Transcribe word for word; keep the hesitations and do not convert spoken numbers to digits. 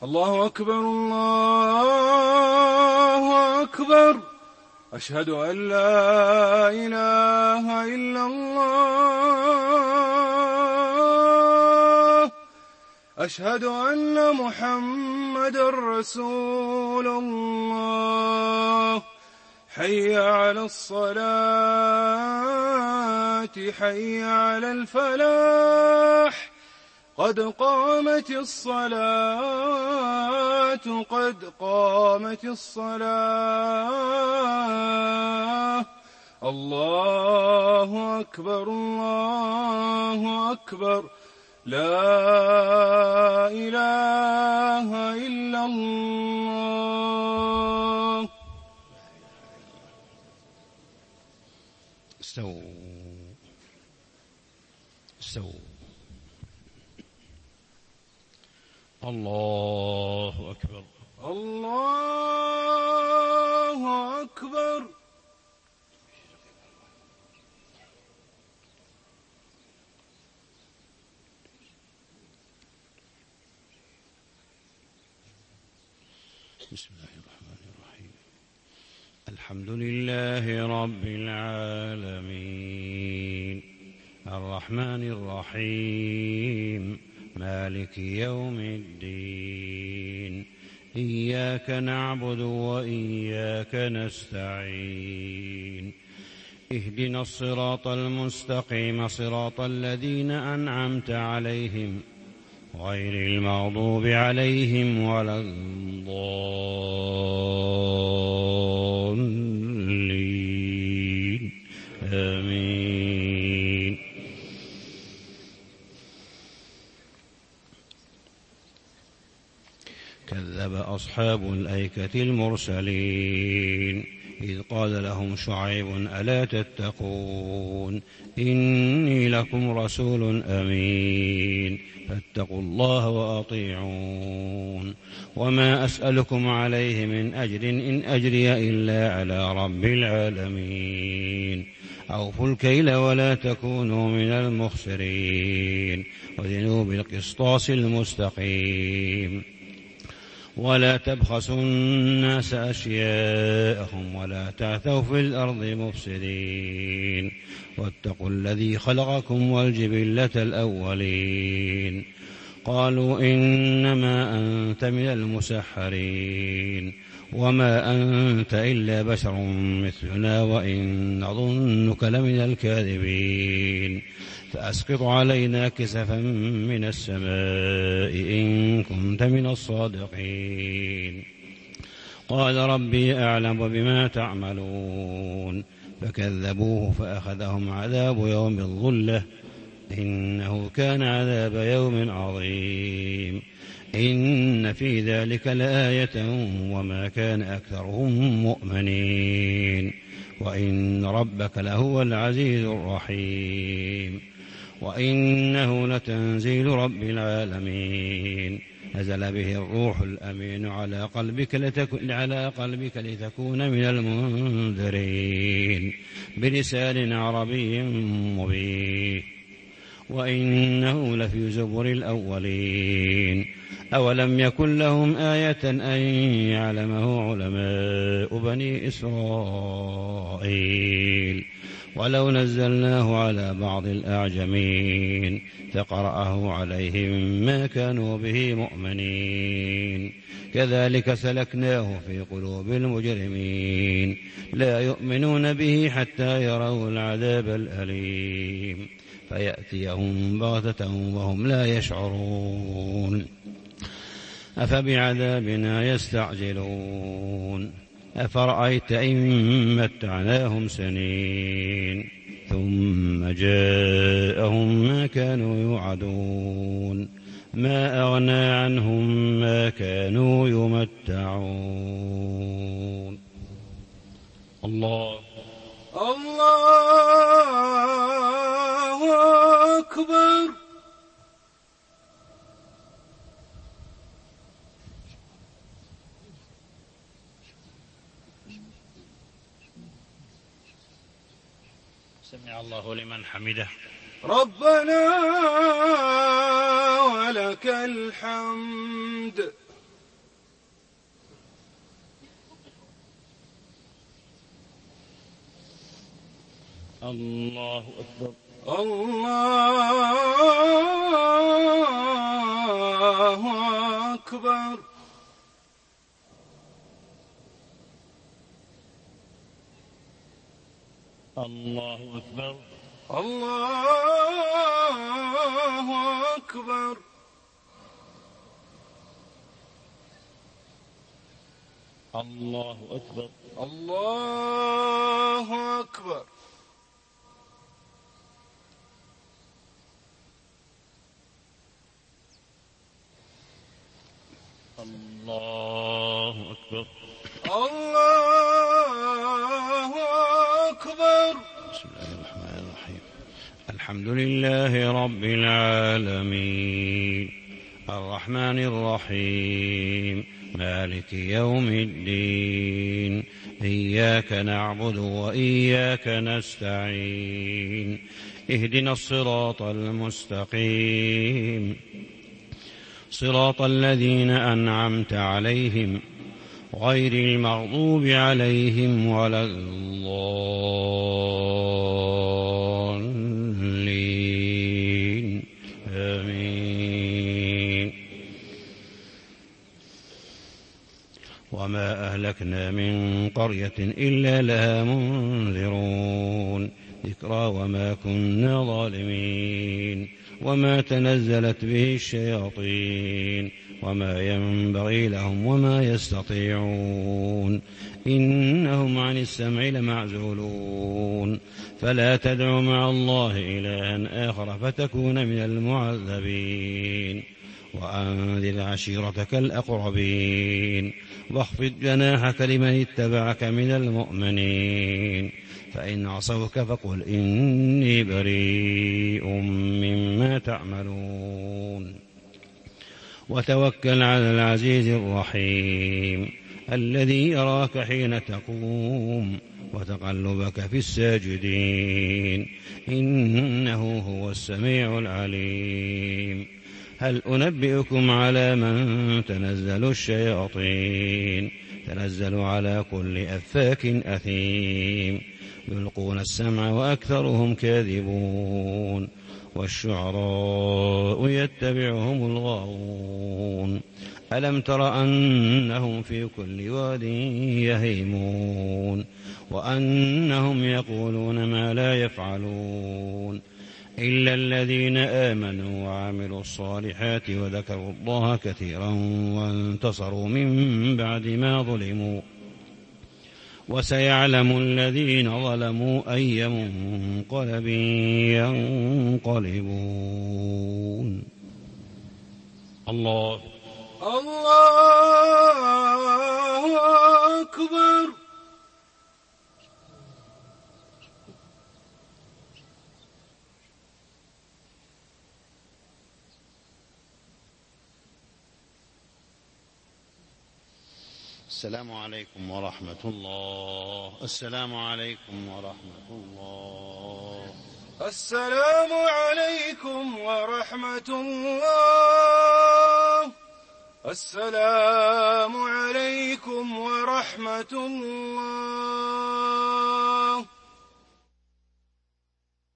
الله أكبر الله أكبر. أشهد أن لا إله إلا الله. أشهد أن محمدًا رسول الله. حي على الصلاة حي على الفلاح. قد قامت الصلاة قد قامت الصلاة. الله أكبر الله أكبر. لا إله إلا الله. استووا استووا. الله أكبر الله أكبر. بسم الله الرحمن الرحيم. الحمد لله رب العالمين الرحمن الرحيم مالك يوم الدين. إياك نعبد وإياك نستعين. اهدنا الصراط المستقيم صراط الذين أنعمت عليهم غير المغضوب عليهم ولا الضالين. آمين. كذب أصحاب الأيكة المرسلين إذ قال لهم شعيب ألا تتقون إني لكم رسول أمين فاتقوا الله وأطيعون. وما أسألكم عليه من أجر إن أجري إلا على رب العالمين. أوفوا الكيل ولا تكونوا من المخسرين وزنوا بالقسطاس المستقيم ولا تبخسوا الناس أشياءهم ولا تعثوا في الأرض مفسدين واتقوا الذي خلقكم والجبلة الأولين. قالوا إنما أنت من المسحرين وما أنت إلا بشر مثلنا وإن نظنك لمن الكاذبين فأسقط علينا كسفا من السماء إن كنت من الصادقين. قال ربي أعلم بما تعملون فكذبوه فأخذهم عذاب يوم الظلة إنه كان عذاب يوم عظيم. إن في ذلك لآية وما كان أكثرهم مؤمنين وإن ربك لهو العزيز الرحيم. وإنه لتنزيل رب العالمين نزل به الروح الأمين على قلبك, لتكن على قلبك لتكون من المنذرين بلسان عربي مبين. وإنه لفي زبر الأولين. أولم يكن لهم آية أن يعلمه علماء بني إسرائيل ولو نزلناه على بعض الأعجمين فقرأه عليهم ما كانوا به مؤمنين. كذلك سلكناه في قلوب المجرمين لا يؤمنون به حتى يروا العذاب الأليم فيأتيهم بغتة وهم لا يشعرون. أفبعذابنا يستعجلون أفرأيت إن متعناهم سنين ثم جاءهم ما كانوا يوعدون ما أغنى عنهم ما كانوا يمتعون. الله الله أكبر. سمع الله لمن حمده. ربنا ولك الحمد. الله أكبر. الله أكبر. الله أكبر. الله أكبر. الله أكبر. الله أكبر. الله أكبر. الله أكبر. بسم الله الرحمن الرحيم. الحمد لله رب العالمين الرحمن الرحيم مالك يوم الدين إياك نعبد وإياك نستعين اهدنا الصراط المستقيم صراط الذين أنعمت عليهم غير المغضوب عليهم ولا الضالين آمين. وما أهلكنا من قرية إلا لها منذرون ذكرى وما كنا ظالمين وما تنزلت به الشياطين وما ينبغي لهم وما يستطيعون إنهم عن السمع لمعزولون فلا تدع مع الله إلها آخر فتكون من المعذبين وأنذر عشيرتك الأقربين واخفض جناحك لمن اتبعك من المؤمنين فإن عصوك فقل إني بريء مما تعملون وتوكل على العزيز الرحيم الذي يراك حين تقوم وتقلبك في الساجدين إنه هو السميع العليم. هل أنبئكم على من تنزل الشياطين تنزل على كل أفاك أثيم يلقون السمع وأكثرهم كاذبون والشعراء يتبعهم الغاوون ألم تر أنهم في كل واد يهيمون وأنهم يقولون ما لا يفعلون إلا الذين آمنوا وعملوا الصالحات وذكروا الله كثيرا وانتصروا من بعد ما ظلموا وسيعلم الذين ظلموا أي منقلب ينقلبون. الله الله أكبر. السلام عليكم ورحمة الله. السلام عليكم ورحمة الله. السلام عليكم ورحمة الله. السلام عليكم ورحمة الله.